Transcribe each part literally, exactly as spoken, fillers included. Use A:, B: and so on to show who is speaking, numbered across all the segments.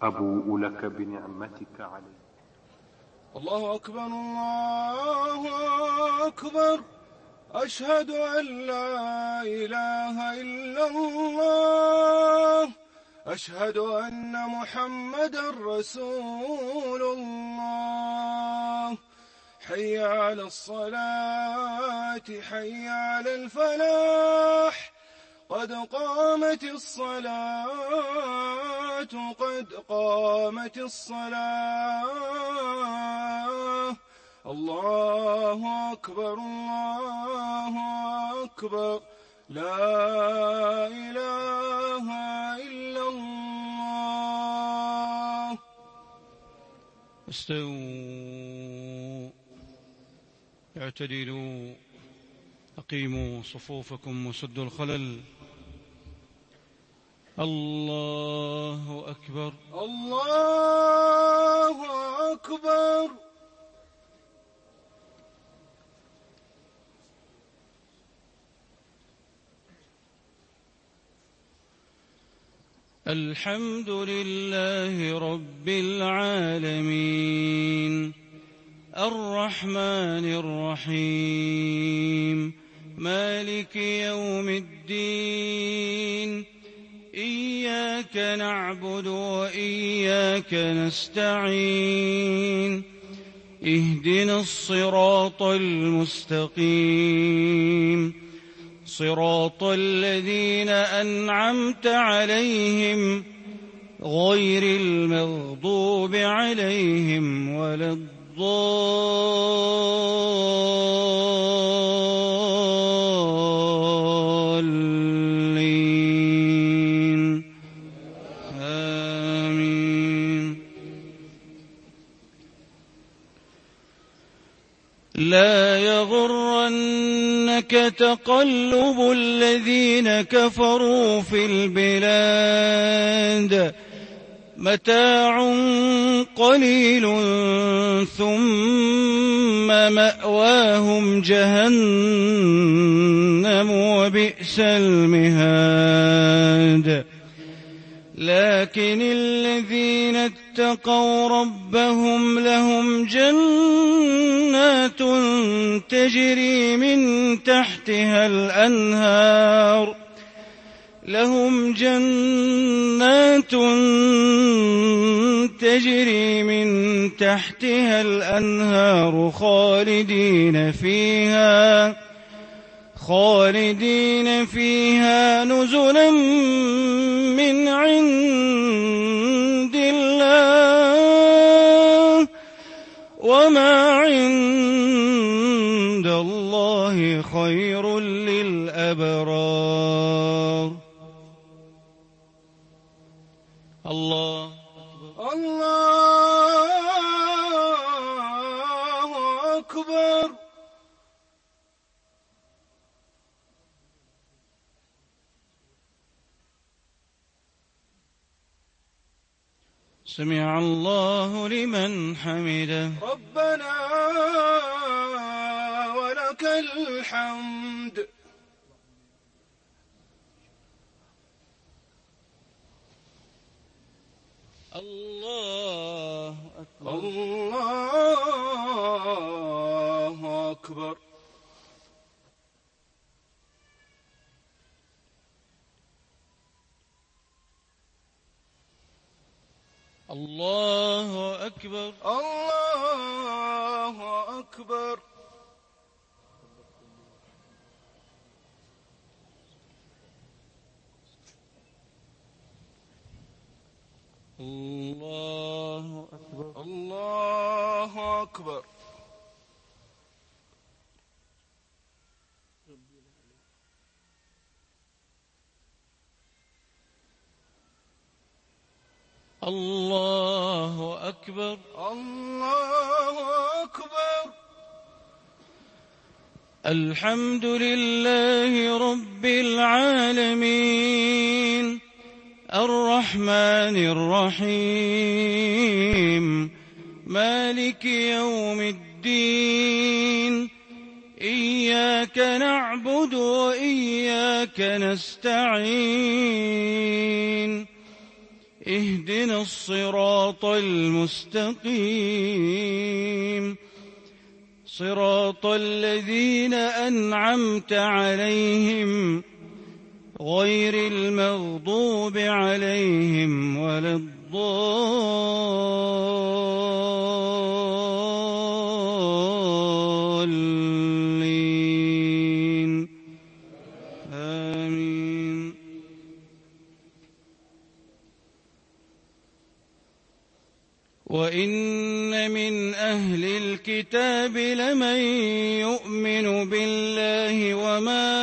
A: أبوء لك بنعمتك علي.
B: الله أكبر الله أكبر، أشهد أن لا إله إلا الله، أشهد أن محمدا رسول الله. حي على الصلاة حي على الفلاح، قد قامت الصلاة قد قامت الصلاة. الله أكبر الله أكبر، لا إله إلا الله.
C: استووا، اعتدلوا، أقيموا صفوفكم وسدوا الخلل. الله أكبر
B: الله أكبر.
C: الحمد لله رب العالمين، الرحمن الرحيم، مالك يوم الدين، إياك نعبد وإياك نستعين، اهدنا الصراط المستقيم، صراط الذين أنعمت عليهم غير المغضوب عليهم ولا الضالين، آمين. لا يغرنك تقلب الذين كفروا في البلاد، متاع قليل ثم مأواهم جهنم وبئس المهاد. لكن الذين اتقوا ربهم لهم جنات تجري من تحتها الأنهار لهم جنات تجري من تحتها الأنهار خالدين فيها خالدين فيها نزلا من عند الله، وما عند الله خير للأبرار. الله
B: الله أكبر.
C: سمع الله لمن حمده.
B: ربنا ولك الحمد.
C: الله أكبر
B: الله أكبر.
C: الله أكبر
B: الله أكبر.
C: الله أكبر
B: الله أكبر.
C: الله أكبر
B: الله أكبر.
C: الحمد لله رب العالمين، الرحمن الرحيم، مالك يوم الدين، إياك نعبد وإياك نستعين، اهدنا الصراط المستقيم صراط الذين أنعمت عليهم غير المغضوب عليهم ولا الضالين آمين. وإن من أهل الكتاب لمن يؤمن بالله وما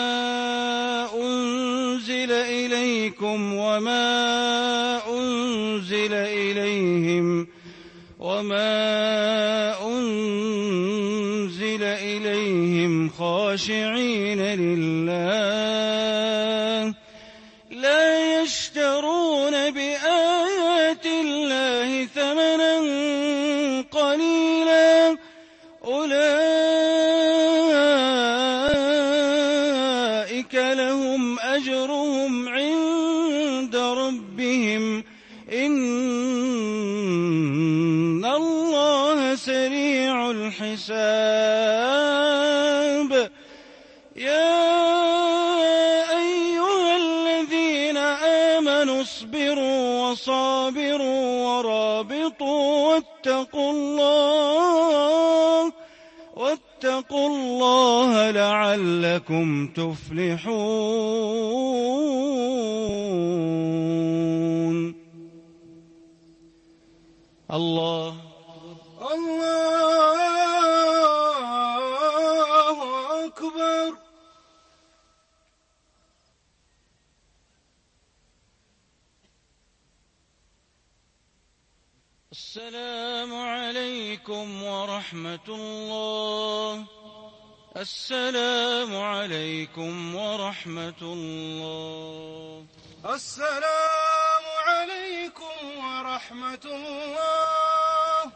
C: أنزل إليكم وما أنزل إليهم وما أنزل إليهم خاشعين لله لا يشترون بآيات الله ثمنا قليلا أولئك لهم أجرهم عند ربهم إن الله سريع الحساب. يا أيها الذين آمنوا اصبروا وصابروا ورابطوا واتقوا الله واتقوا الله لعلكم تفلحون. الله
B: الله أكبر.
C: السلام عليكم ورحمة الله. السلام عليكم ورحمة الله.
B: السلام عليكم ورحمة الله.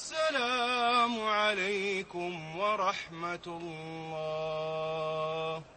B: السلام عليكم ورحمة الله.